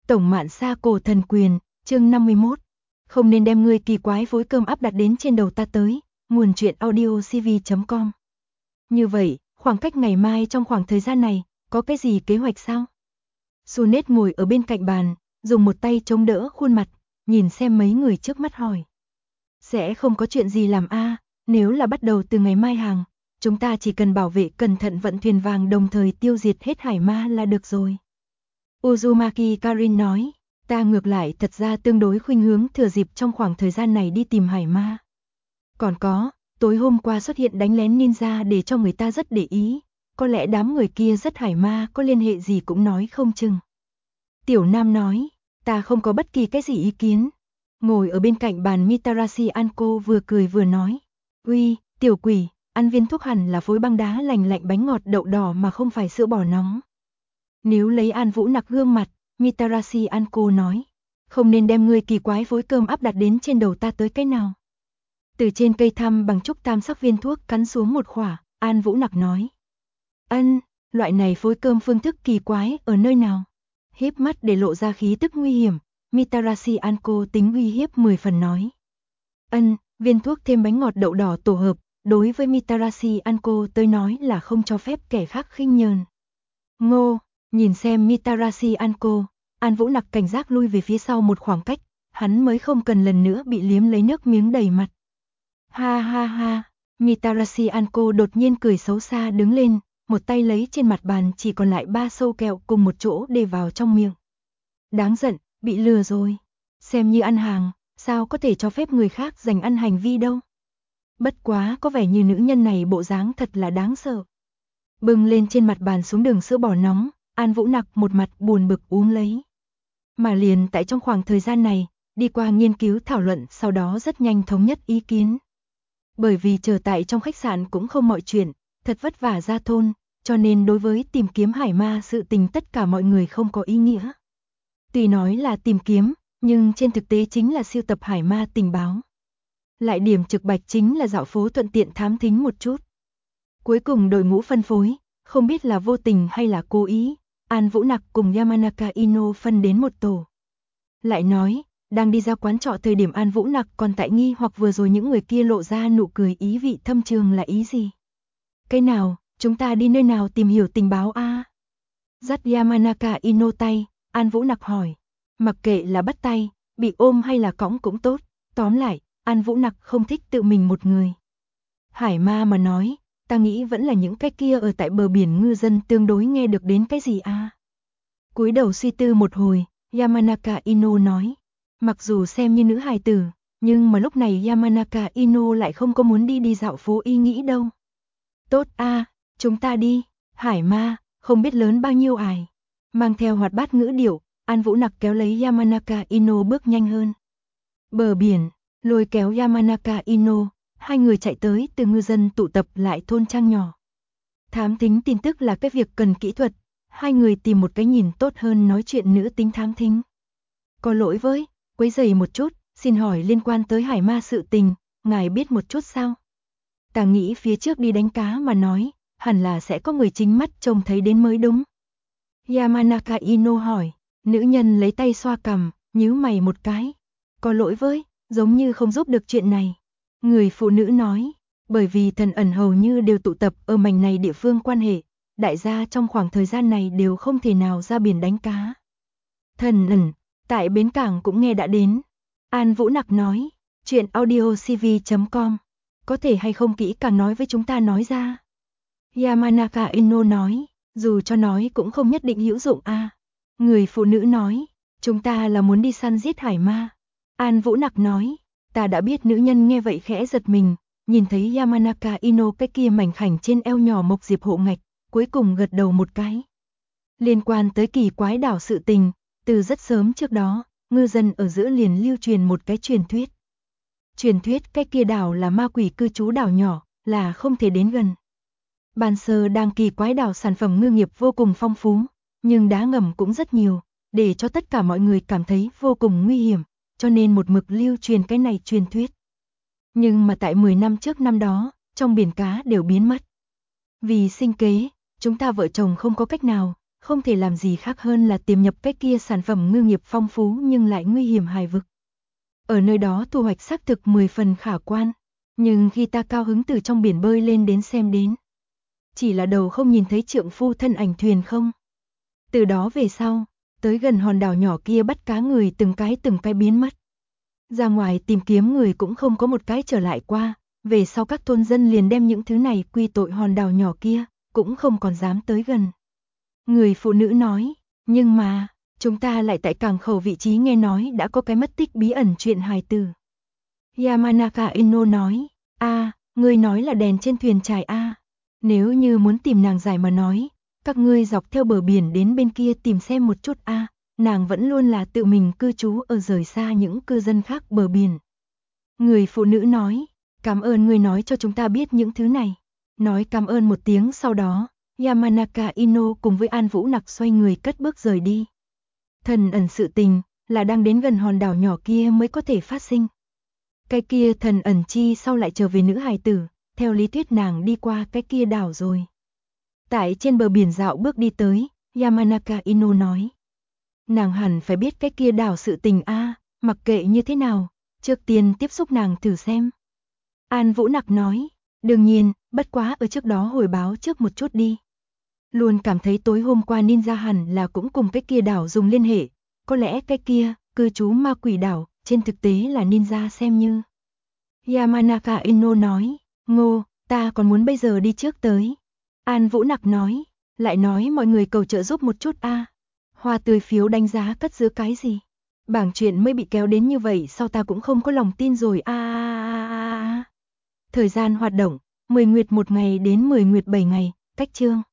Tổng Mạn Sa Cổ Thần Quyền, chương 51. Không nên đem ngươi kỳ quái phối cơm áp đặt đến trên đầu ta tới. Nguồn truyện audio cv.com. Như vậy, khoảng cách ngày mai trong khoảng thời gian này, có cái gì kế hoạch sao? Sunet ngồi ở bên cạnh bàn, dùng một tay chống đỡ khuôn mặt, nhìn xem mấy người trước mắt hỏi. Sẽ không có chuyện gì làm a, nếu là bắt đầu từ ngày mai hàng, chúng ta chỉ cần bảo vệ cẩn thận vận thuyền vàng đồng thời tiêu diệt hết hải ma là được rồi. Uzumaki Karin nói, ta ngược lại thật ra tương đối khuynh hướng thừa dịp trong khoảng thời gian này đi tìm hải ma. Còn có, tối hôm qua xuất hiện đánh lén ninja để cho người ta rất để ý, có lẽ đám người kia rất hải ma có liên hệ gì cũng nói không chừng. Tiểu Nam nói, ta không có bất kỳ cái gì ý kiến. Ngồi ở bên cạnh bàn Mitarashi Anko vừa cười vừa nói, uy, tiểu quỷ, ăn viên thuốc hẳn là phối băng đá lành lạnh bánh ngọt đậu đỏ mà không phải sữa bò nóng. Nếu lấy An Vũ nặc gương mặt, Mitarashi Anko nói, không nên đem ngươi kỳ quái phối cơm áp đặt đến trên đầu ta tới cái nào. Từ trên cây thăm bằng trúc tam sắc viên thuốc cắn xuống một khỏa, An Vũ nặc nói. Ân, loại này phối cơm phương thức kỳ quái ở nơi nào? Híp mắt để lộ ra khí tức nguy hiểm, Mitarashi Anko tính uy hiếp 10 phần nói. Ân, viên thuốc thêm bánh ngọt đậu đỏ tổ hợp, đối với Mitarashi Anko tới nói là không cho phép kẻ khác khinh nhờn. Ngô, nhìn xem Mitarashi Anko, An Vũ nặc cảnh giác lui về phía sau một khoảng cách, hắn mới không cần lần nữa bị liếm lấy nước miếng đầy mặt. Ha ha ha, Mitarashi Anko đột nhiên cười xấu xa đứng lên, một tay lấy trên mặt bàn chỉ còn lại 3 sâu kẹo cùng một chỗ để vào trong miệng. Đáng giận, bị lừa rồi. Xem như ăn hàng, sao có thể cho phép người khác giành ăn hành vi đâu. Bất quá có vẻ như nữ nhân này bộ dáng thật là đáng sợ. Bưng lên trên mặt bàn xuống đường sữa bò nóng, An Vũ nặc một mặt buồn bực uống lấy. Mà liền tại trong khoảng thời gian này, đi qua nghiên cứu thảo luận sau đó rất nhanh thống nhất ý kiến. Bởi vì chờ tại trong khách sạn cũng không mọi chuyện, thật vất vả ra thôn, cho nên đối với tìm kiếm hải ma sự tình tất cả mọi người không có ý nghĩa. Tuy nói là tìm kiếm, nhưng trên thực tế chính là sưu tập hải ma tình báo. Lại điểm trực bạch chính là dạo phố thuận tiện thám thính một chút. Cuối cùng đội ngũ phân phối, không biết là vô tình hay là cố ý, An Vũ nặc cùng Yamanaka Ino phân đến một tổ. Lại nói, đang đi ra quán trọ thời điểm An Vũ nặc còn tại nghi hoặc vừa rồi những người kia lộ ra nụ cười ý vị thâm trường là ý gì. Cái nào, chúng ta đi nơi nào tìm hiểu tình báo a? Dắt Yamanaka Ino tay, An Vũ nặc hỏi. Mặc kệ là bắt tay, bị ôm hay là cõng cũng tốt, tóm lại, An Vũ nặc không thích tự mình một người. Hải ma mà nói, ta nghĩ vẫn là những cái kia ở tại bờ biển ngư dân tương đối nghe được đến cái gì a. Cúi đầu suy tư một hồi, Yamanaka Ino nói, mặc dù xem như nữ hài tử, nhưng mà lúc này Yamanaka Ino lại không có muốn đi dạo phố ý nghĩ đâu. Tốt a, chúng ta đi, hải ma, không biết lớn bao nhiêu ải. Mang theo hoạt bát ngữ điệu, An Vũ nặc kéo lấy Yamanaka Ino bước nhanh hơn. Bờ biển, lôi kéo Yamanaka Ino, hai người chạy tới từ ngư dân tụ tập lại thôn trang nhỏ. Thám thính tin tức là cái việc cần kỹ thuật, hai người tìm một cái nhìn tốt hơn nói chuyện nữ tính thám thính. Có lỗi với, quấy rầy một chút, xin hỏi liên quan tới hải ma sự tình, ngài biết một chút sao? Ta nghĩ phía trước đi đánh cá mà nói, hẳn là sẽ có người chính mắt trông thấy đến mới đúng. Yamanaka Ino hỏi, nữ nhân lấy tay xoa cằm, nhíu mày một cái. Có lỗi với, giống như không giúp được chuyện này. Người phụ nữ nói, bởi vì thần ẩn hầu như đều tụ tập ở mảnh này địa phương quan hệ, đại gia trong khoảng thời gian này đều không thể nào ra biển đánh cá. Thần ẩn, tại bến cảng cũng nghe đã đến. An Vũ nặc nói, chuyện audio cv.com, có thể hay không kỹ càng nói với chúng ta nói ra. Yamanaka Ino nói, dù cho nói cũng không nhất định hữu dụng a. Người phụ nữ nói, chúng ta là muốn đi săn giết hải ma. An Vũ nặc nói, ta đã biết. Nữ nhân nghe vậy khẽ giật mình, nhìn thấy Yamanaka Ino cái kia mảnh khảnh trên eo nhỏ mộc diệp hộ ngạch, cuối cùng gật đầu một cái. Liên quan tới kỳ quái đảo sự tình, từ rất sớm trước đó, ngư dân ở giữa liền lưu truyền một cái truyền thuyết. Truyền thuyết cái kia đảo là ma quỷ cư trú đảo nhỏ, là không thể đến gần. Ban sơ đang kỳ quái đảo sản phẩm ngư nghiệp vô cùng phong phú, nhưng đá ngầm cũng rất nhiều, để cho tất cả mọi người cảm thấy vô cùng nguy hiểm, cho nên một mực lưu truyền cái này truyền thuyết. Nhưng mà tại 10 năm trước năm đó, trong biển cá đều biến mất. Vì sinh kế, chúng ta vợ chồng không có cách nào, không thể làm gì khác hơn là tìm nhập cái kia sản phẩm ngư nghiệp phong phú nhưng lại nguy hiểm hài vực. Ở nơi đó thu hoạch xác thực 10 phần khả quan, nhưng khi ta cao hứng từ trong biển bơi lên đến xem đến, chỉ là đầu không nhìn thấy trượng phu thân ảnh thuyền không. Từ đó về sau, tới gần hòn đảo nhỏ kia bắt cá người từng cái biến mất. Ra ngoài tìm kiếm người cũng không có một cái trở lại qua, về sau các thôn dân liền đem những thứ này quy tội hòn đảo nhỏ kia, cũng không còn dám tới gần. Người phụ nữ nói, nhưng mà, chúng ta lại tại cảng khẩu vị trí nghe nói đã có cái mất tích bí ẩn chuyện hài tử. Yamanaka Ino nói, ngươi nói là đèn trên thuyền trải nếu như muốn tìm nàng giải mà nói, các ngươi dọc theo bờ biển đến bên kia tìm xem một chút nàng vẫn luôn là tự mình cư trú ở rời xa những cư dân khác bờ biển. Người phụ nữ nói, cảm ơn ngươi nói cho chúng ta biết những thứ này. Nói cảm ơn một tiếng sau đó, Yamanaka Ino cùng với An Vũ Nặc xoay người cất bước rời đi. Thần ẩn sự tình, là đang đến gần hòn đảo nhỏ kia mới có thể phát sinh. Cái kia thần ẩn chi sau lại trở về nữ hài tử, theo lý thuyết nàng đi qua cái kia đảo rồi. Tại trên bờ biển dạo bước đi tới, Yamanaka Ino nói. Nàng hẳn phải biết cái kia đảo sự tình mặc kệ như thế nào, trước tiên tiếp xúc nàng thử xem. An Vũ Nặc nói, đương nhiên, bất quá ở trước đó hồi báo trước một chút đi. Luôn cảm thấy tối hôm qua ninja hẳn là cũng cùng cái kia đảo dùng liên hệ, có lẽ cái kia, cư trú ma quỷ đảo, trên thực tế là ninja xem như. Yamanaka Ino nói, Ngô, ta còn muốn bây giờ đi trước tới. An Vũ Nặc nói, lại nói mọi người cầu trợ giúp một chút Hoa tươi phiếu đánh giá cất giữ cái gì? Bảng chuyện mới bị kéo đến như vậy sao ta cũng không có lòng tin rồi Thời gian hoạt động, 10 nguyệt 1 ngày đến 10 nguyệt 7 ngày, cách chương.